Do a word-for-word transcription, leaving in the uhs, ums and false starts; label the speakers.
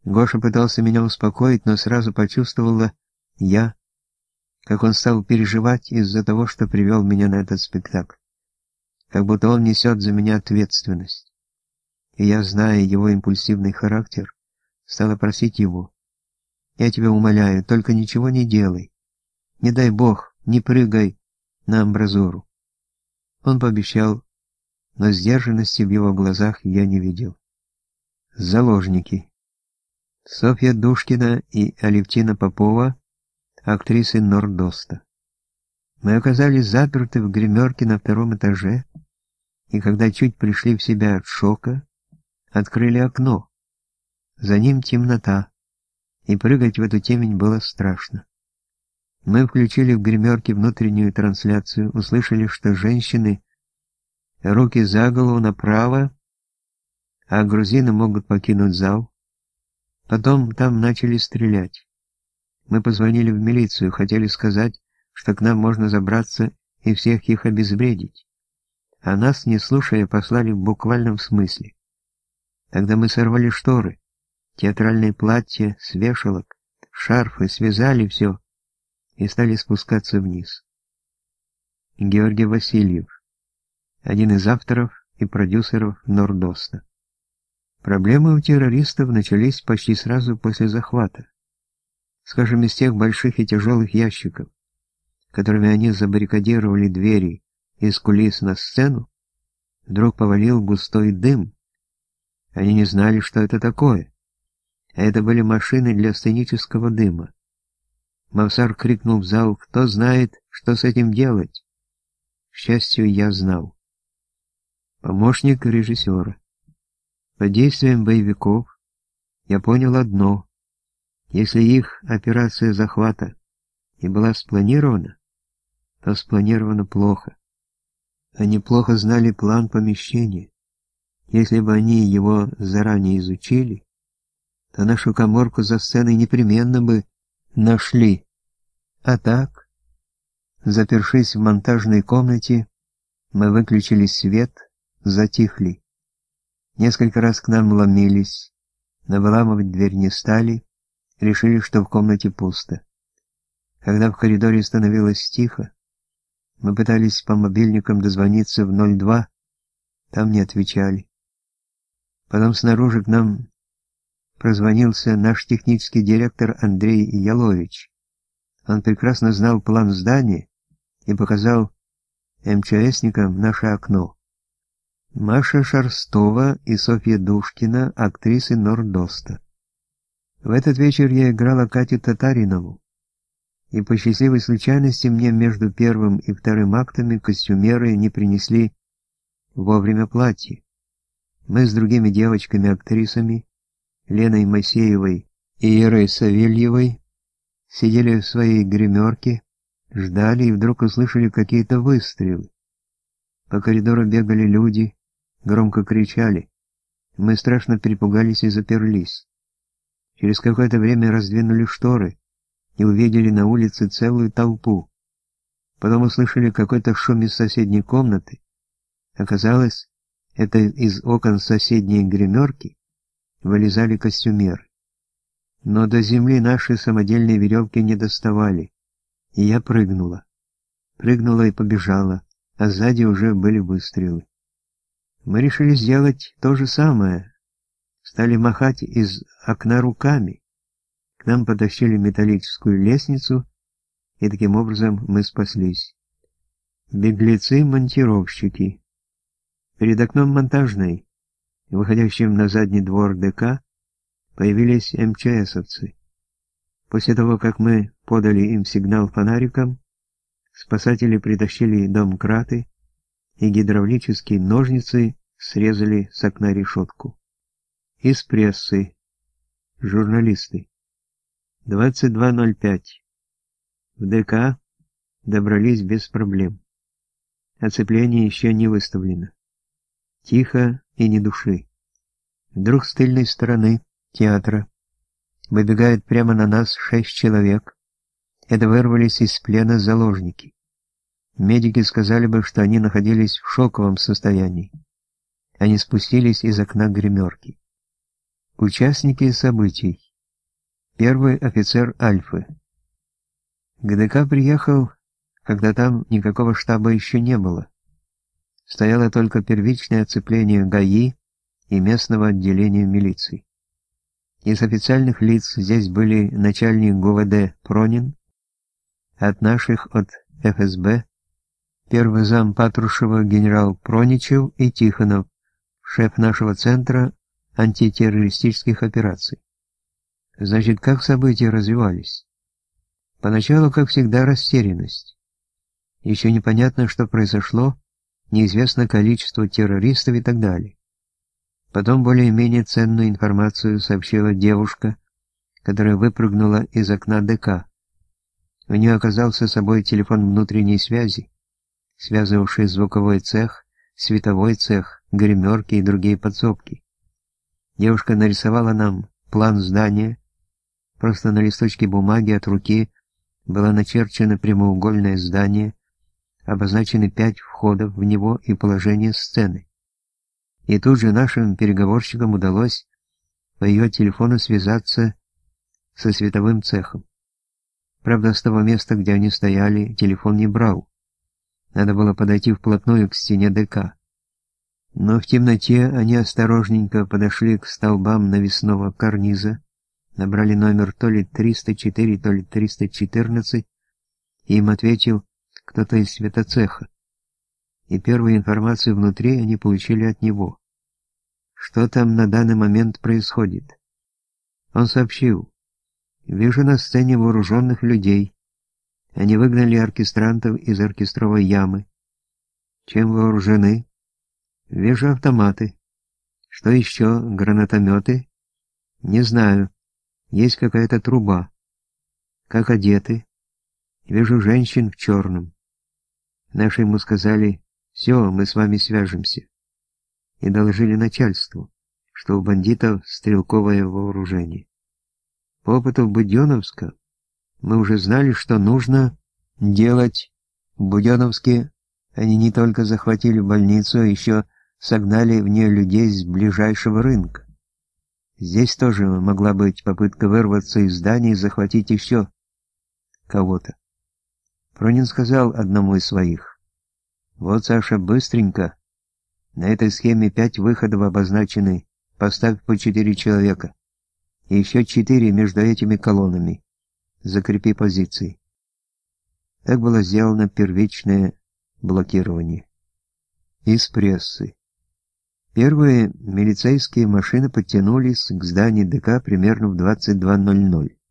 Speaker 1: Гоша пытался меня успокоить, но сразу почувствовала я, как он стал переживать из-за того, что привел меня на этот спектакль. Как будто он несет за меня ответственность. И я, зная его импульсивный характер, стала просить его: «Я тебя умоляю, только ничего не делай. Не дай Бог, не прыгай на амбразуру». Он пообещал, но сдержанности в его глазах я не видел. Заложники. Софья Душкина и Алевтина Попова, актрисы Нордоста. Мы оказались заперты в гримерке на втором этаже, и когда чуть пришли в себя от шока, открыли окно. За ним темнота, и прыгать в эту темень было страшно. Мы включили в гримерке внутреннюю трансляцию, услышали, что женщины руки за голову направо, а грузины могут покинуть зал. Потом там начали стрелять. Мы позвонили в милицию, хотели сказать, что к нам можно забраться и всех их обезвредить. А нас, не слушая, послали в буквальном смысле. Тогда мы сорвали шторы, театральные платья с вешалок, шарфы, связали все и стали спускаться вниз. Георгий Васильев, один из авторов и продюсеров Нордоста. Проблемы у террористов начались почти сразу после захвата. Скажем, из тех больших и тяжелых ящиков, которыми они забаррикадировали двери из кулис на сцену, вдруг повалил густой дым. Они не знали, что это такое. А это были машины для сценического дыма. Мавсар крикнул в зал: «Кто знает, что с этим делать?» К счастью, я знал. Помощник режиссера. Под действием боевиков я понял одно: если их операция захвата и была спланирована, то спланировано плохо. Они плохо знали план помещения. Если бы они его заранее изучили, то нашу каморку за сценой непременно бы нашли. А так, запершись в монтажной комнате, мы выключили свет, затихли. Несколько раз к нам ломились, но выламывать дверь не стали, решили, что в комнате пусто. Когда в коридоре становилось тихо, мы пытались по мобильникам дозвониться в ноль два, там не отвечали. Потом снаружи к нам прозвонился наш технический директор Андрей Ялович. Он прекрасно знал план здания и показал МЧСникам наше окно. Маша Шарстова и Софья Душкина, актрисы Нордоста. В этот вечер я играла Катю Татаринову, и по счастливой случайности мне между первым и вторым актами костюмеры не принесли вовремя платье. Мы с другими девочками-актрисами, Леной Моисеевой и Ирой Савельевой, сидели в своей гримерке, ждали и вдруг услышали какие-то выстрелы. По коридору бегали люди, громко кричали. Мы страшно перепугались и заперлись. Через какое-то время раздвинули шторы и увидели на улице целую толпу. Потом услышали какой-то шум из соседней комнаты. Оказалось, это из окон соседней гримерки вылезали костюмеры. Но до земли наши самодельные веревки не доставали, и я прыгнула. Прыгнула и побежала, а сзади уже были выстрелы. Мы решили сделать то же самое. Стали махать из окна руками. К нам потащили металлическую лестницу, и таким образом мы спаслись. Беглецы-монтировщики. Перед окном монтажной, выходящим на задний двор ДК, появились МЧСовцы. После того, как мы подали им сигнал фонариком, спасатели притащили домкраты и гидравлические ножницы срезали с окна решетку. Из прессы. Журналисты. двадцать два ноль пять. В ДК добрались без проблем. Оцепление еще не выставлено. Тихо и ни души. Вдруг с тыльной стороны театра выбегают прямо на нас шесть человек. Это вырвались из плена заложники. Медики сказали бы, что они находились в шоковом состоянии. Они спустились из окна гримерки. Участники событий. Первый офицер Альфы. К ДК приехал, когда там никакого штаба еще не было. Стояло только первичное оцепление ГАИ и местного отделения милиции. Из официальных лиц здесь были начальник ГУВД Пронин, от наших от эф эс бэ, первый зам Патрушева генерал Проничев и Тихонов, шеф нашего центра антитеррористических операций. Значит, как события развивались? Поначалу, как всегда, растерянность. Еще непонятно, что произошло, неизвестно количество террористов и так далее. Потом более-менее ценную информацию сообщила девушка, которая выпрыгнула из окна ДК. У нее оказался с собой телефон внутренней связи, связывавший звуковой цех, световой цех, гримерки и другие подсобки. Девушка нарисовала нам план здания. Просто на листочке бумаги от руки было начерчено прямоугольное здание, обозначены пять входов в него и положение сцены. И тут же нашим переговорщикам удалось по ее телефону связаться со световым цехом. Правда, с того места, где они стояли, телефон не брал. Надо было подойти вплотную к стене ДК. Но в темноте они осторожненько подошли к столбам навесного карниза, набрали номер то ли триста четыре, то ли триста четырнадцать, и им ответил кто-то из светоцеха. И первую информацию внутри они получили от него. Что там на данный момент происходит? Он сообщил: «Вижу на сцене вооруженных людей. Они выгнали оркестрантов из оркестровой ямы. Чем вооружены? Вижу автоматы. Что еще? Гранатометы? Не знаю. Есть какая-то труба. Как одеты? Вижу женщин в черном. Наши ему сказали: все, мы с вами свяжемся. И доложили начальству, что у бандитов стрелковое вооружение. По опыту Будённовска мы уже знали, что нужно делать. В Будённовске они не только захватили больницу, а еще согнали в нее людей с ближайшего рынка. Здесь тоже могла быть попытка вырваться из здания и захватить еще кого-то. Пронин сказал одному из своих: «Вот, Саша, быстренько. На этой схеме пять выходов обозначены. Поставь по четыре человека. И еще четыре между этими колоннами. Закрепи позиции». Так было сделано первичное блокирование. Из прессы. Первые милицейские машины подтянулись к зданию ДК примерно в двадцать два ноль ноль.